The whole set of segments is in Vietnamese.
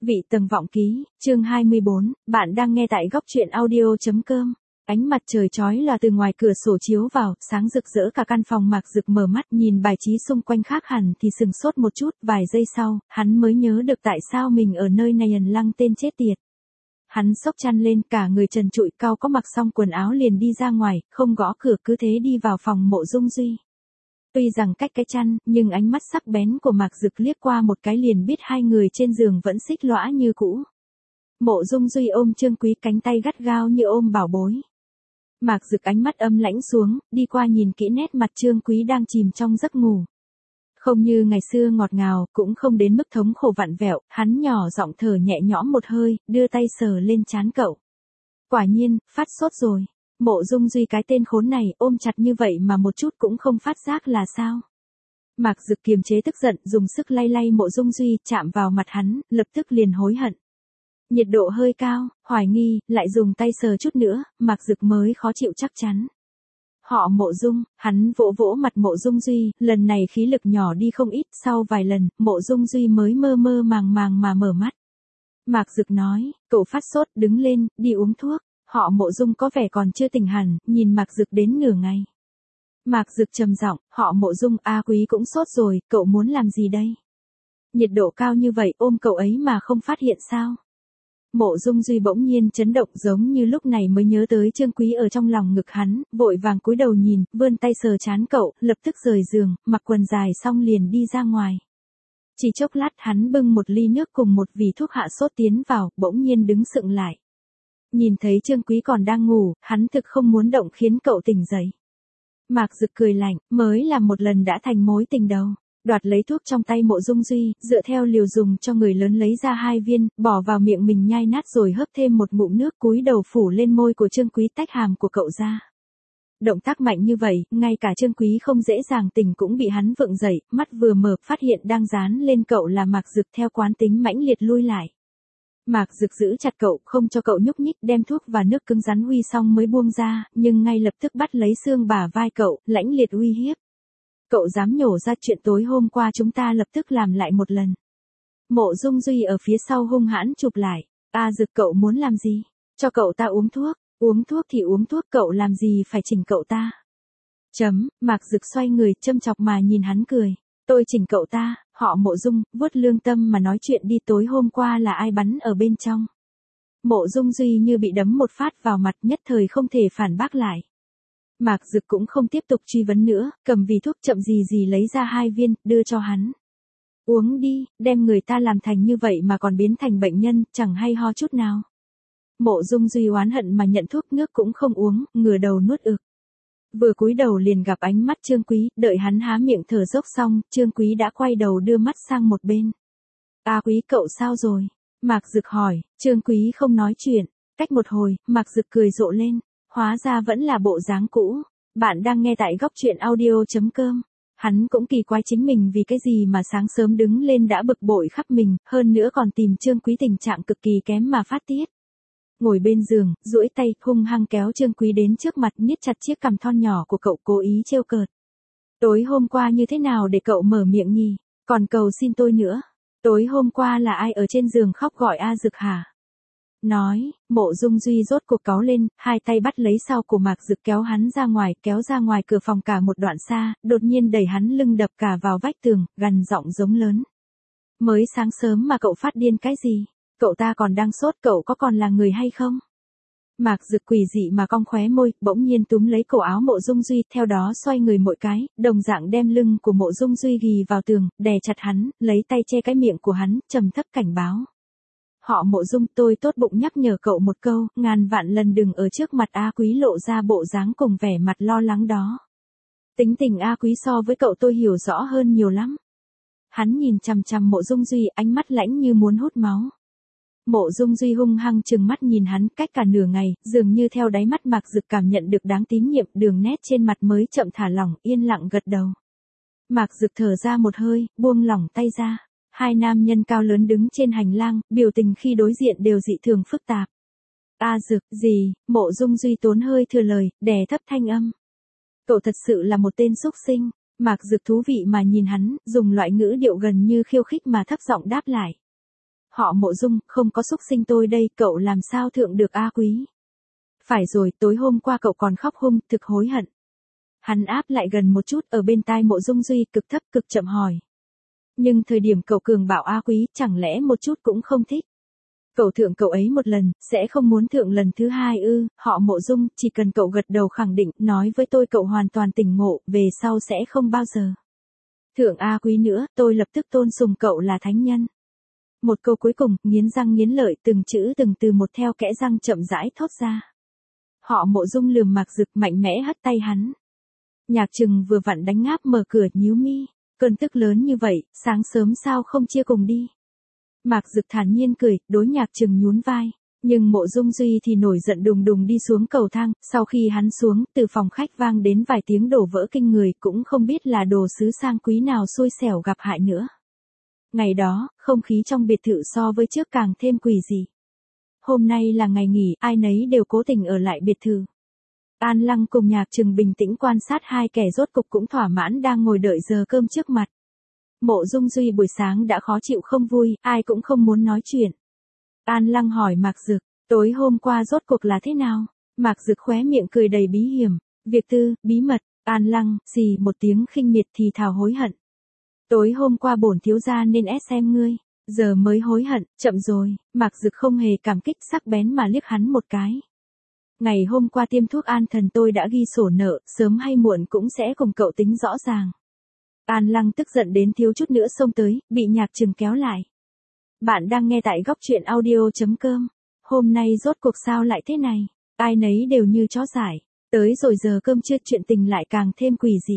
Vị tầng vọng ký, chương 24, bạn đang nghe tại góc truyện audio.com. Ánh mặt trời chói lòa từ ngoài cửa sổ chiếu vào, sáng rực rỡ cả căn phòng. Mạc Dực mở mắt nhìn bài trí xung quanh khác hẳn thì sừng sốt một chút, vài giây sau, hắn mới nhớ được tại sao mình ở nơi này lăng tên chết tiệt. Hắn xốc chăn lên, cả người trần trụi, cao có mặc xong quần áo liền đi ra ngoài, không gõ cửa cứ thế đi vào phòng Mộ Dung Duy. Tuy rằng cách cái chăn, nhưng ánh mắt sắc bén của Mạc Dực liếc qua một cái liền biết hai người trên giường vẫn xích lõa như cũ. Mộ Dung Duy ôm Trương Quý, cánh tay gắt gao như ôm bảo bối. Mạc Dực ánh mắt âm lãnh xuống, đi qua nhìn kỹ nét mặt Trương Quý đang chìm trong giấc ngủ. Không như ngày xưa ngọt ngào, cũng không đến mức thống khổ vặn vẹo, hắn nhỏ giọng thở nhẹ nhõm một hơi, đưa tay sờ lên trán cậu. Quả nhiên, phát sốt rồi. Mộ Dung Duy cái tên khốn này ôm chặt như vậy mà một chút cũng không phát giác là sao. Mạc Dực kiềm chế tức giận, dùng sức lay lay Mộ Dung Duy, chạm vào mặt hắn, lập tức liền hối hận. Nhiệt độ hơi cao, hoài nghi, lại dùng tay sờ chút nữa, Mạc Dực mới khó chịu chắc chắn. Họ Mộ Dung, hắn vỗ vỗ mặt Mộ Dung Duy, lần này khí lực nhỏ đi không ít, sau vài lần, Mộ Dung Duy mới mơ mơ màng màng mà mở mắt. Mạc Dực nói, cậu phát sốt, đứng lên, đi uống thuốc. Họ Mộ Dung có vẻ còn chưa tỉnh hẳn, nhìn Mạc Dực đến nửa ngày. Mạc Dực trầm giọng, họ Mộ Dung, A Quý cũng sốt rồi, cậu muốn làm gì đây? Nhiệt độ cao như vậy ôm cậu ấy mà không phát hiện sao? Mộ Dung Duy bỗng nhiên chấn động, giống như lúc này mới nhớ tới Trương Quý ở trong lòng ngực hắn, vội vàng cúi đầu nhìn, vươn tay sờ trán cậu, lập tức rời giường, mặc quần dài xong liền đi ra ngoài. Chỉ chốc lát hắn bưng một ly nước cùng một vỉ thuốc hạ sốt tiến vào, bỗng nhiên đứng sững lại. Nhìn thấy Trương Quý còn đang ngủ, hắn thực không muốn động khiến cậu tỉnh dậy. Mạc Dực cười lạnh, mới làm một lần đã thành mối tình đầu. Đoạt lấy thuốc trong tay Mộ Dung Duy, dựa theo liều dùng cho người lớn lấy ra 2 viên, bỏ vào miệng mình nhai nát rồi hớp thêm một ngụm nước, cúi đầu phủ lên môi của Trương Quý, tách hàm của cậu ra. Động tác mạnh như vậy, ngay cả Trương Quý không dễ dàng tỉnh cũng bị hắn vượng dậy, mắt vừa mở phát hiện đang dán lên cậu là Mạc Dực, theo quán tính mãnh liệt lui lại. Mạc Dực giữ chặt cậu, không cho cậu nhúc nhích, đem thuốc và nước cứng rắn uy xong mới buông ra, nhưng ngay lập tức bắt lấy xương bả vai cậu, lãnh liệt uy hiếp. Cậu dám nhổ ra chuyện tối hôm qua chúng ta lập tức làm lại một lần. Mộ Dung Duy ở phía sau hung hãn chụp lại. A Dực, cậu muốn làm gì? Cho cậu ta uống thuốc thì uống thuốc, cậu làm gì phải chỉnh cậu ta? Mạc Dực xoay người, châm chọc mà nhìn hắn cười. Tôi chỉnh cậu ta, họ Mộ Dung, vuốt lương tâm mà nói chuyện đi, tối hôm qua là ai bắn ở bên trong? Mộ Dung Duy như bị đấm một phát vào mặt, nhất thời không thể phản bác lại. Mạc Dực cũng không tiếp tục truy vấn nữa, cầm vỉ thuốc chậm gì lấy ra 2 viên, đưa cho hắn. Uống đi, đem người ta làm thành như vậy mà còn biến thành bệnh nhân, chẳng hay ho chút nào. Mộ Dung Duy oán hận mà nhận thuốc, nước cũng không uống, ngửa đầu nuốt ực. Vừa cúi đầu liền gặp ánh mắt Trương Quý, đợi hắn há miệng thở dốc xong, Trương Quý đã quay đầu đưa mắt sang một bên. A Quý, cậu sao rồi? Mạc Dực hỏi. Trương Quý không nói chuyện. Cách một hồi, Mạc Dực cười rộ lên. Hóa ra vẫn là bộ dáng cũ. Bạn đang nghe tại góc truyện audio.com. Hắn cũng kỳ quái chính mình vì cái gì mà sáng sớm đứng lên đã bực bội khắp mình, hơn nữa còn tìm Trương Quý tình trạng cực kỳ kém mà phát tiết. Ngồi bên giường, duỗi tay, hung hăng kéo Trương Quý đến trước mặt, niết chặt chiếc cằm thon nhỏ của cậu, cố ý trêu cợt. Tối hôm qua như thế nào để cậu mở miệng nhỉ? Còn cầu xin tôi nữa. Tối hôm qua là ai ở trên giường khóc gọi A Dực hả? Nói, Mộ Dung Duy rốt cuộc cáu lên, hai tay bắt lấy sau của Mạc Dực kéo hắn ra ngoài, kéo ra ngoài cửa phòng cả một đoạn xa, đột nhiên đẩy hắn lưng đập cả vào vách tường, gằn giọng giống lớn. Mới sáng sớm mà cậu phát điên cái gì? Cậu ta còn đang sốt, cậu có còn là người hay không? Mạc Dực quỷ dị mà cong khóe môi, bỗng nhiên túm lấy cổ áo Mộ Dung Duy, theo đó xoay người mỗi cái, đồng dạng đem lưng của Mộ Dung Duy ghì vào tường, đè chặt hắn, lấy tay che cái miệng của hắn, trầm thấp cảnh báo. Họ Mộ Dung, tôi tốt bụng nhắc nhở cậu một câu, ngàn vạn lần đừng ở trước mặt A Quý lộ ra bộ dáng cùng vẻ mặt lo lắng đó. Tính tình A Quý so với cậu tôi hiểu rõ hơn nhiều lắm. Hắn nhìn chằm chằm Mộ Dung Duy, ánh mắt lãnh như muốn hút máu. Mộ Dung Duy hung hăng trừng mắt nhìn hắn, cách cả nửa ngày, dường như theo đáy mắt Mạc Dực cảm nhận được đáng tín nhiệm, đường nét trên mặt mới chậm thả lỏng, yên lặng gật đầu. Mạc Dực thở ra một hơi, buông lỏng tay ra. Hai nam nhân cao lớn đứng trên hành lang, biểu tình khi đối diện đều dị thường phức tạp. A Dực, gì? Mộ Dung Duy tốn hơi thừa lời, đè thấp thanh âm. Cậu thật sự là một tên xúc sinh. Mạc Dực thú vị mà nhìn hắn, dùng loại ngữ điệu gần như khiêu khích mà thấp giọng đáp lại. Họ Mộ Dung, không có xúc sinh tôi đây, cậu làm sao thượng được A Quý? Phải rồi, tối hôm qua cậu còn khóc hung, thực hối hận. Hắn áp lại gần một chút ở bên tai Mộ Dung Duy, cực thấp cực chậm hỏi. Nhưng thời điểm cậu cường bảo A Quý, chẳng lẽ một chút cũng không thích? Cậu thượng cậu ấy một lần, sẽ không muốn thượng lần thứ hai ư? Họ Mộ Dung, chỉ cần cậu gật đầu khẳng định, nói với tôi cậu hoàn toàn tỉnh ngộ, về sau sẽ không bao giờ thượng A Quý nữa, tôi lập tức tôn sùng cậu là thánh nhân. Một câu cuối cùng, nghiến răng nghiến lợi, từng chữ từng từ một theo kẽ răng chậm rãi thốt ra. Họ Mộ Dung lườm Mạc Dực, mạnh mẽ hất tay hắn. Nhạc Trừng vừa vặn đánh ngáp mở cửa, nhíu mi, cơn tức lớn như vậy, sáng sớm sao không chia cùng đi? Mạc Dực thản nhiên cười, đối Nhạc Trừng nhún vai, nhưng Mộ Dung Duy thì nổi giận đùng đùng đi xuống cầu thang, sau khi hắn xuống, từ phòng khách vang đến vài tiếng đổ vỡ kinh người, cũng không biết là đồ sứ sang quý nào xui xẻo gặp hại nữa. Ngày đó, không khí trong biệt thự so với trước càng thêm quỷ dị. Hôm nay là ngày nghỉ, ai nấy đều cố tình ở lại biệt thự. An Lăng cùng Nhạc Trừng bình tĩnh quan sát hai kẻ rốt cục cũng thỏa mãn đang ngồi đợi giờ cơm trước mặt. Mộ Dung Duy buổi sáng đã khó chịu không vui, ai cũng không muốn nói chuyện. An Lăng hỏi Mạc Dực, tối hôm qua rốt cuộc là thế nào? Mạc Dực khóe miệng cười đầy bí hiểm, việc tư, bí mật. An Lăng, xì một tiếng khinh miệt thì thào hối hận. Tối hôm qua bổn thiếu gia nên ép xem ngươi, giờ mới hối hận, chậm rồi. Mạc Dực không hề cảm kích, sắc bén mà liếc hắn một cái. Ngày hôm qua tiêm thuốc an thần tôi đã ghi sổ nợ, sớm hay muộn cũng sẽ cùng cậu tính rõ ràng. An Lăng tức giận đến thiếu chút nữa xông tới, bị Nhạc Trừng kéo lại. Bạn đang nghe tại góc truyện audio.com. Hôm nay rốt cuộc sao lại thế này? Ai nấy đều như chó dại. Tới rồi giờ cơm trưa chuyện tình lại càng thêm quỷ dị.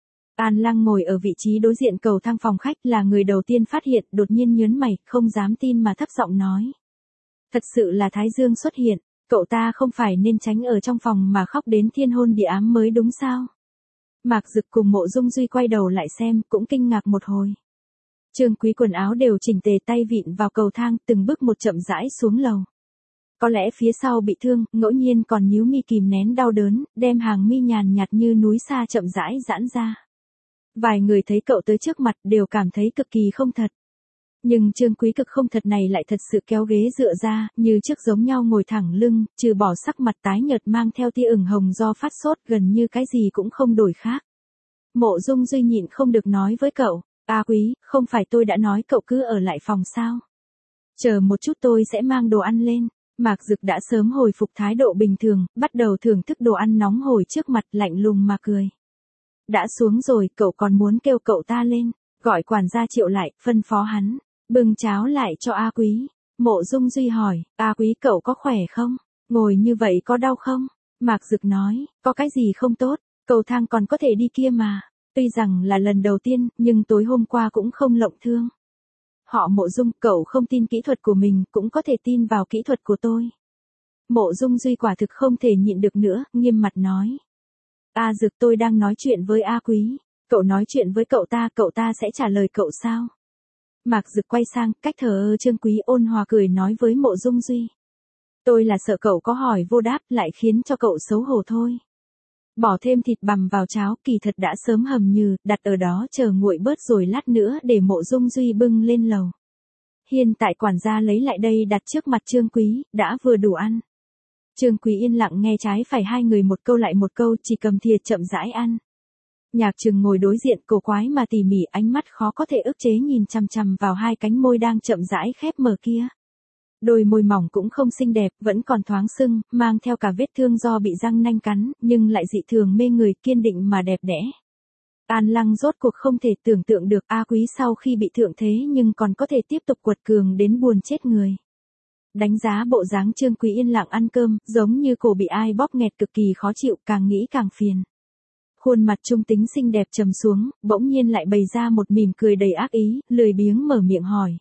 An Lăng ngồi ở vị trí đối diện cầu thang phòng khách, là người đầu tiên phát hiện, đột nhiên nhớn mày, không dám tin mà thấp giọng nói. Thật sự là Thái Dương xuất hiện, cậu ta không phải nên tránh ở trong phòng mà khóc đến thiên hôn địa ám mới đúng sao? Mạc Dực cùng Mộ Dung Duy quay đầu lại xem, cũng kinh ngạc một hồi. Trương Quý quần áo đều chỉnh tề, tay vịn vào cầu thang, từng bước một chậm rãi xuống lầu. Có lẽ phía sau bị thương, ngẫu nhiên còn nhíu mi kìm nén đau đớn, đem hàng mi nhàn nhạt như núi xa chậm rãi giãn ra. Vài người thấy cậu tới trước mặt đều cảm thấy cực kỳ không thật. Nhưng Trương Quý cực không thật này lại thật sự kéo ghế dựa ra, như trước giống nhau ngồi thẳng lưng, trừ bỏ sắc mặt tái nhợt mang theo tia ửng hồng do phát sốt, gần như cái gì cũng không đổi khác. Mộ Dung Duy nhịn không được nói với cậu, A Quý, không phải tôi đã nói cậu cứ ở lại phòng sao? Chờ một chút tôi sẽ mang đồ ăn lên. Mạc Dực đã sớm hồi phục thái độ bình thường, bắt đầu thưởng thức đồ ăn nóng hổi trước mặt, lạnh lùng mà cười. Đã xuống rồi, cậu còn muốn kêu cậu ta lên, gọi quản gia Triệu lại, phân phó hắn, bưng cháo lại cho A Quý. Mộ Dung Duy hỏi, A Quý cậu có khỏe không? Ngồi như vậy có đau không? Mạc Dực nói, có cái gì không tốt, cầu thang còn có thể đi kia mà. Tuy rằng là lần đầu tiên, nhưng tối hôm qua cũng không lộng thương. Họ Mộ Dung, cậu không tin kỹ thuật của mình, cũng có thể tin vào kỹ thuật của tôi. Mộ Dung Duy quả thực không thể nhịn được nữa, nghiêm mặt nói. A Dực, tôi đang nói chuyện với A Quý, cậu nói chuyện với cậu ta sẽ trả lời cậu sao? Mạc Dực quay sang, cách thờ ơ Trương Quý ôn hòa cười nói với Mộ Dung Duy. Tôi là sợ cậu có hỏi vô đáp lại khiến cho cậu xấu hổ thôi. Bỏ thêm thịt bằm vào cháo, kỳ thật đã sớm hầm nhừ, đặt ở đó chờ nguội bớt rồi lát nữa để Mộ Dung Duy bưng lên lầu. Hiện tại quản gia lấy lại đây đặt trước mặt Trương Quý, đã vừa đủ ăn. Trương Quý yên lặng nghe trái phải hai người một câu lại một câu, chỉ cầm thìa chậm rãi ăn. Nhạc Trừng ngồi đối diện cổ quái mà tỉ mỉ, ánh mắt khó có thể ức chế nhìn chằm chằm vào hai cánh môi đang chậm rãi khép mở kia. Đôi môi mỏng cũng không xinh đẹp, vẫn còn thoáng sưng, mang theo cả vết thương do bị răng nanh cắn, nhưng lại dị thường mê người, kiên định mà đẹp đẽ. An Lăng rốt cuộc không thể tưởng tượng được A Quý sau khi bị thượng thế nhưng còn có thể tiếp tục quật cường đến buồn chết người. Đánh giá bộ dáng Trương Quý yên lặng ăn cơm, giống như cổ bị ai bóp nghẹt cực kỳ khó chịu, càng nghĩ càng phiền. Khuôn mặt trung tính xinh đẹp trầm xuống, bỗng nhiên lại bày ra một mỉm cười đầy ác ý, lười biếng mở miệng hỏi.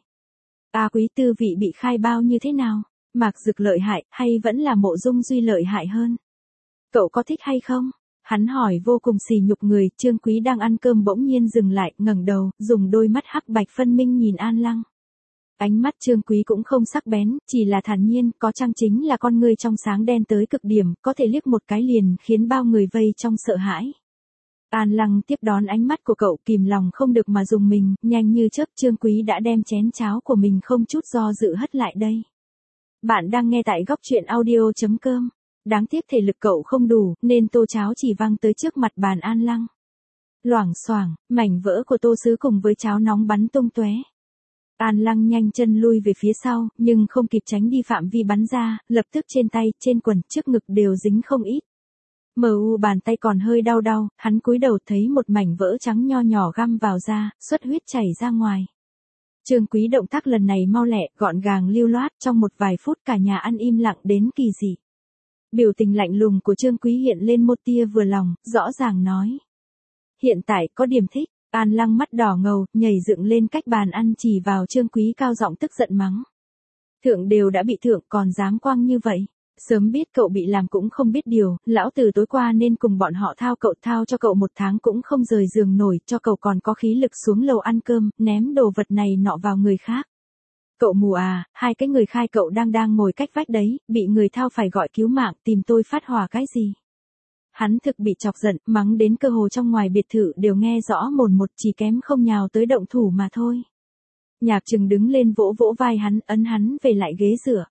A Quý tư vị bị khai bao như thế nào? Mạc Dực lợi hại, hay vẫn là Mộ Dung Duy lợi hại hơn? Cậu có thích hay không? Hắn hỏi vô cùng sỉ nhục người, Trương Quý đang ăn cơm bỗng nhiên dừng lại, ngẩng đầu, dùng đôi mắt hắc bạch phân minh nhìn An Lăng. Ánh mắt Trương Quý cũng không sắc bén, chỉ là thản nhiên, có chăng chính là con ngươi trong sáng đen tới cực điểm, có thể liếc một cái liền khiến bao người vây trong sợ hãi. An Lăng tiếp đón ánh mắt của cậu, kìm lòng không được mà dùng mình, nhanh như chớp Trương Quý đã đem chén cháo của mình không chút do dự hất lại đây. Bạn đang nghe tại góc truyện audio.com. Đáng tiếc thể lực cậu không đủ, nên tô cháo chỉ văng tới trước mặt bàn An Lăng. Loảng xoảng, mảnh vỡ của tô sứ cùng với cháo nóng bắn tung tóe. An Lăng nhanh chân lui về phía sau, nhưng không kịp tránh đi phạm vi bắn ra, lập tức trên tay, trên quần, trước ngực đều dính không ít. Bàn tay còn hơi đau đau, hắn cúi đầu thấy một mảnh vỡ trắng nho nhỏ găm vào da, xuất huyết chảy ra ngoài. Trương Quý động tác lần này mau lẹ, gọn gàng lưu loát, trong một vài phút cả nhà ăn im lặng đến kỳ dị. Biểu tình lạnh lùng của Trương Quý hiện lên một tia vừa lòng, rõ ràng nói. Hiện tại có điểm thích. An Lăng mắt đỏ ngầu, nhảy dựng lên cách bàn ăn chỉ vào Trương Quý cao giọng tức giận mắng. Thượng đều đã bị thượng còn dám quăng như vậy. Sớm biết cậu bị làm cũng không biết điều, lão tử tối qua nên cùng bọn họ thao cho cậu 1 tháng cũng không rời giường nổi, cho cậu còn có khí lực xuống lầu ăn cơm, ném đồ vật này nọ vào người khác. Cậu mù à, 2 cái người khai cậu đang ngồi cách vách đấy, bị người thao phải gọi cứu mạng, tìm tôi phát hỏa cái gì. Hắn thực bị chọc giận, mắng đến cơ hồ trong ngoài biệt thự đều nghe rõ mồn một, chỉ kém không nhào tới động thủ mà thôi. Nhạc Trừng đứng lên vỗ vỗ vai hắn, ấn hắn về lại ghế dựa.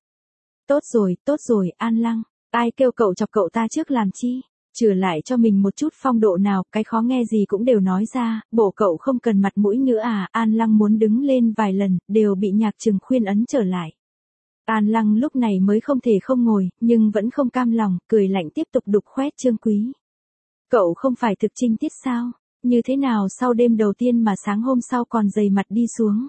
Tốt rồi, An Lăng, ai kêu cậu chọc cậu ta trước làm chi, chừa lại cho mình một chút phong độ nào, cái khó nghe gì cũng đều nói ra, bổ cậu không cần mặt mũi nữa à. An Lăng muốn đứng lên vài lần, đều bị Nhạc Trừng khuyên ấn trở lại. An Lăng lúc này mới không thể không ngồi, nhưng vẫn không cam lòng, cười lạnh tiếp tục đục khoét Trương Quý. Cậu không phải thực trinh tiết sao? Như thế nào sau đêm đầu tiên mà sáng hôm sau còn dày mặt đi xuống?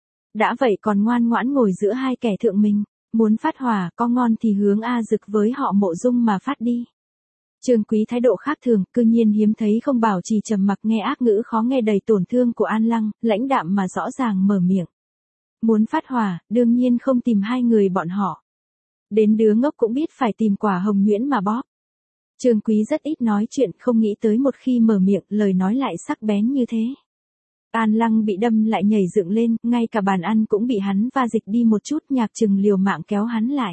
Đã vậy còn ngoan ngoãn ngồi giữa 2 kẻ thượng mình, muốn phát hỏa có ngon thì hướng A Dực với họ Mộ Dung mà phát đi. Trương Quý thái độ khác thường, cư nhiên hiếm thấy không bảo trì trầm mặc nghe ác ngữ khó nghe đầy tổn thương của An Lăng, lãnh đạm mà rõ ràng mở miệng. Muốn phát hỏa, đương nhiên không tìm 2 người bọn họ. Đến đứa ngốc cũng biết phải tìm quả hồng nhuyễn mà bóp. Trương Quý rất ít nói chuyện, không nghĩ tới một khi mở miệng, lời nói lại sắc bén như thế. An Lăng bị đâm lại nhảy dựng lên, ngay cả bàn ăn cũng bị hắn va dịch đi một chút. Nhạc Trừng liều mạng kéo hắn lại.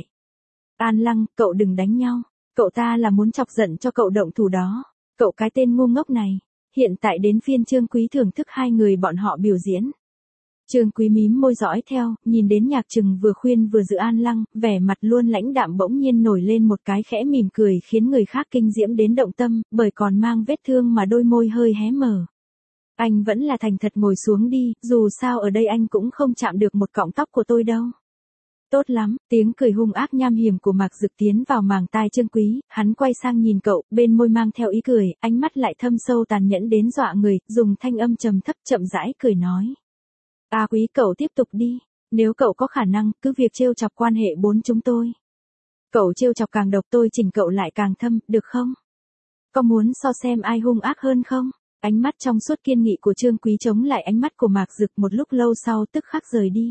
An Lăng, cậu đừng đánh nhau. Cậu ta là muốn chọc giận cho cậu động thủ đó. Cậu cái tên ngu ngốc này. Hiện tại đến phiên Trương Quý thưởng thức 2 người bọn họ biểu diễn. Trương Quý mím môi dõi theo, nhìn đến Nhạc Trừng vừa khuyên vừa giữ An Lăng, vẻ mặt luôn lãnh đạm bỗng nhiên nổi lên một cái khẽ mỉm cười khiến người khác kinh diễm đến động tâm, bởi còn mang vết thương mà đôi môi hơi hé mở. Anh vẫn là thành thật ngồi xuống đi, dù sao ở đây anh cũng không chạm được một cọng tóc của tôi đâu. Tốt lắm, tiếng cười hung ác nham hiểm của Mạc Dực tiến vào màng tai Trương Quý, hắn quay sang nhìn cậu, bên môi mang theo ý cười, ánh mắt lại thâm sâu tàn nhẫn đến dọa người, dùng thanh âm trầm thấp chậm rãi cười nói. Quý cậu tiếp tục đi, nếu cậu có khả năng, cứ việc trêu chọc quan hệ 4 chúng tôi. Cậu trêu chọc càng độc tôi chỉnh cậu lại càng thâm, được không? Có muốn so xem ai hung ác hơn không? Ánh mắt trong suốt kiên nghị của Trương Quý chống lại ánh mắt của Mạc Dực một lúc lâu sau tức khắc rời đi.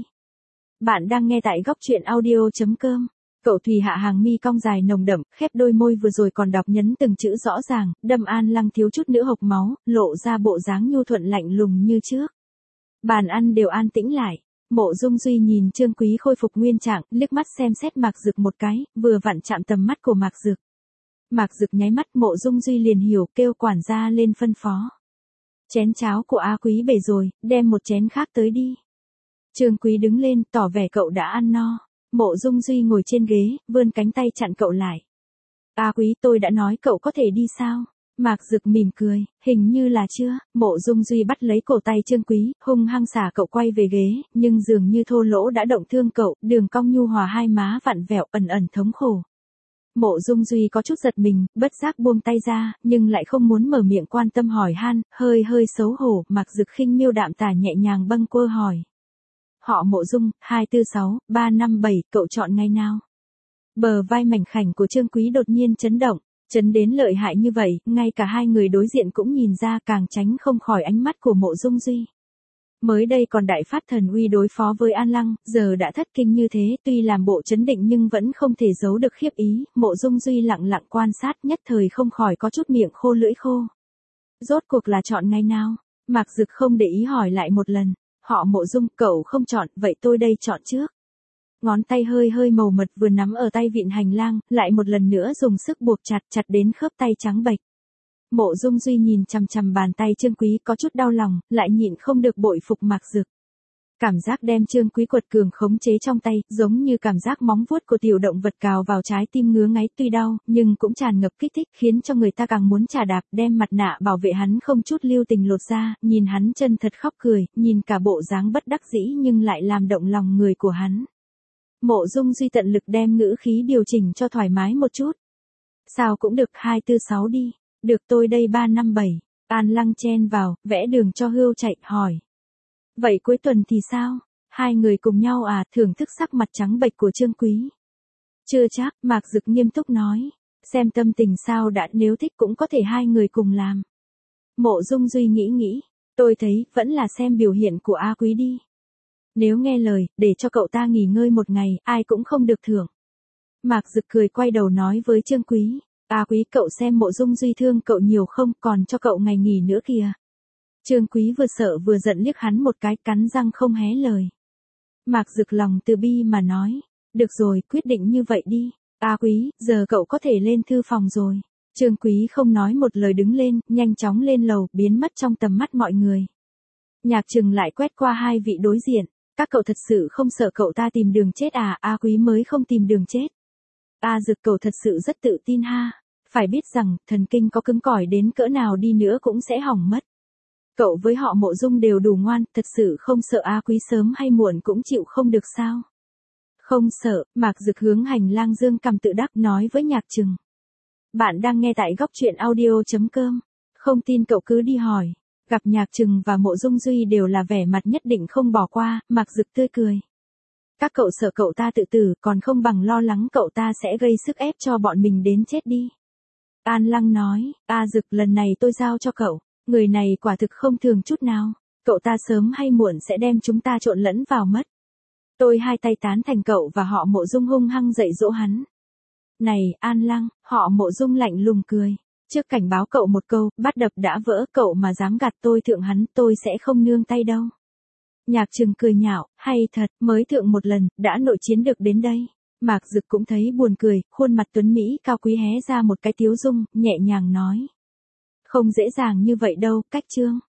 Bạn đang nghe tại góc truyện audio.com. Cậu Thùy hạ hàng mi cong dài nồng đậm, khép đôi môi vừa rồi còn đọc nhấn từng chữ rõ ràng, đâm An Lăng thiếu chút nữa hộc máu, lộ ra bộ dáng nhu thuận lạnh lùng như trước. Bàn ăn đều an tĩnh lại. Mộ Dung Duy nhìn Trương Quý khôi phục nguyên trạng, liếc mắt xem xét Mạc Dực một cái, vừa vặn chạm tầm mắt của Mạc Dực. Mạc Dực nháy mắt, Mộ Dung Duy liền hiểu, kêu quản gia lên phân phó. Chén cháo của A Quý bể rồi, đem một chén khác tới đi. Trương Quý đứng lên, tỏ vẻ cậu đã ăn no. Mộ Dung Duy ngồi trên ghế, vươn cánh tay chặn cậu lại. A Quý, tôi đã nói cậu có thể đi sao? Mạc Dực mỉm cười, hình như là chưa. Mộ Dung Duy bắt lấy cổ tay Trương Quý, hung hăng xả cậu quay về ghế, nhưng dường như thô lỗ đã động thương cậu, đường cong nhu hòa hai má vặn vẹo ẩn ẩn thống khổ. Mộ Dung Duy có chút giật mình, bất giác buông tay ra, nhưng lại không muốn mở miệng quan tâm hỏi han, hơi xấu hổ. Mạc Dực khinh miêu đạm tả nhẹ nhàng bâng quơ hỏi. Họ Mộ Dung, 246, 357, cậu chọn ngày nào? Bờ vai mảnh khảnh của Trương Quý đột nhiên chấn động, chấn đến lợi hại như vậy, ngay cả 2 người đối diện cũng nhìn ra, càng tránh không khỏi ánh mắt của Mộ Dung Duy. Mới đây còn đại phát thần uy đối phó với An Lăng, giờ đã thất kinh như thế, tuy làm bộ chấn định nhưng vẫn không thể giấu được khiếp ý. Mộ Dung Duy lặng lặng quan sát, nhất thời không khỏi có chút miệng khô lưỡi khô. Rốt cuộc là chọn ngày nào? Mạc Dực không để ý hỏi lại một lần. Họ Mộ Dung, cậu không chọn, vậy tôi đây chọn trước. Ngón tay hơi màu mật vừa nắm ở tay vịn hành lang, lại một lần nữa dùng sức buộc chặt đến khớp tay trắng bệch. Mộ Dung Duy nhìn chằm chằm bàn tay Trương Quý có chút đau lòng, lại nhịn không được bội phục Mạc Dực. Cảm giác đem Trương Quý quật cường khống chế trong tay, giống như cảm giác móng vuốt của tiểu động vật cào vào trái tim ngứa ngáy, tuy đau, nhưng cũng tràn ngập kích thích, khiến cho người ta càng muốn chà đạp, đem mặt nạ bảo vệ hắn không chút lưu tình lột ra, nhìn hắn chân thật khóc cười, nhìn cả bộ dáng bất đắc dĩ nhưng lại làm động lòng người của hắn. Mộ Dung Duy tận lực đem ngữ khí điều chỉnh cho thoải mái một chút. Sao cũng được, 246 đi. Được, tôi đây 357. An Lăng chen vào, vẽ đường cho Hưu Chạy, hỏi. Vậy cuối tuần thì sao? Hai người cùng nhau à? Thưởng thức sắc mặt trắng bệch của Trương Quý. Chưa chắc, Mạc Dực nghiêm túc nói. Xem tâm tình sao đã, nếu thích cũng có thể hai người cùng làm. Mộ Dung Duy nghĩ. Tôi thấy, vẫn là xem biểu hiện của A Quý đi. Nếu nghe lời, để cho cậu ta nghỉ ngơi một ngày, ai cũng không được thưởng. Mạc Dực cười quay đầu nói với Trương Quý. A Quý, cậu xem Mộ Dung Duy thương cậu nhiều không, còn cho cậu ngày nghỉ nữa kìa. Trương Quý vừa sợ vừa giận liếc hắn một cái, cắn răng không hé lời. Mạc Dực lòng từ bi mà nói. Được rồi, quyết định như vậy đi. A Quý, giờ cậu có thể lên thư phòng rồi. Trương Quý không nói một lời đứng lên, nhanh chóng lên lầu, biến mất trong tầm mắt mọi người. Nhạc Trừng lại quét qua hai vị đối diện. Các cậu thật sự không sợ cậu ta tìm đường chết à? A Quý mới không tìm đường chết. A Dực, cậu thật sự rất tự tin ha. Phải biết rằng, thần kinh có cứng cỏi đến cỡ nào đi nữa cũng sẽ hỏng mất. Cậu với họ Mộ Dung đều đủ ngoan, thật sự không sợ A Quý sớm hay muộn cũng chịu không được sao? Không sợ, Mạc Dực hướng hành lang dương cằm tự đắc nói với Nhạc Trừng. Bạn đang nghe tại góc truyện audio.com. Không tin cậu cứ đi hỏi. Gặp Nhạc Trừng và Mộ Dung Duy đều là vẻ mặt nhất định không bỏ qua, Mạc Dực tươi cười. Các cậu sợ cậu ta tự tử, còn không bằng lo lắng cậu ta sẽ gây sức ép cho bọn mình đến chết đi. An Lăng nói, A Dực, lần này tôi giao cho cậu, người này quả thực không thường chút nào, cậu ta sớm hay muộn sẽ đem chúng ta trộn lẫn vào mất. Tôi hai tay tán thành cậu và họ Mộ Dung hung hăng dạy dỗ hắn. Này, An Lăng, họ Mộ Dung lạnh lùng cười. Trước cảnh báo cậu một câu, bắt đập đã vỡ, cậu mà dám gạt tôi thượng hắn, tôi sẽ không nương tay đâu. Nhạc Trừng cười nhạo, hay thật, mới thượng một lần, đã nội chiến được đến đây. Mạc Dực cũng thấy buồn cười, khuôn mặt tuấn Mỹ cao quý hé ra một cái tiếu dung, nhẹ nhàng nói. Không dễ dàng như vậy đâu, Cách Trương.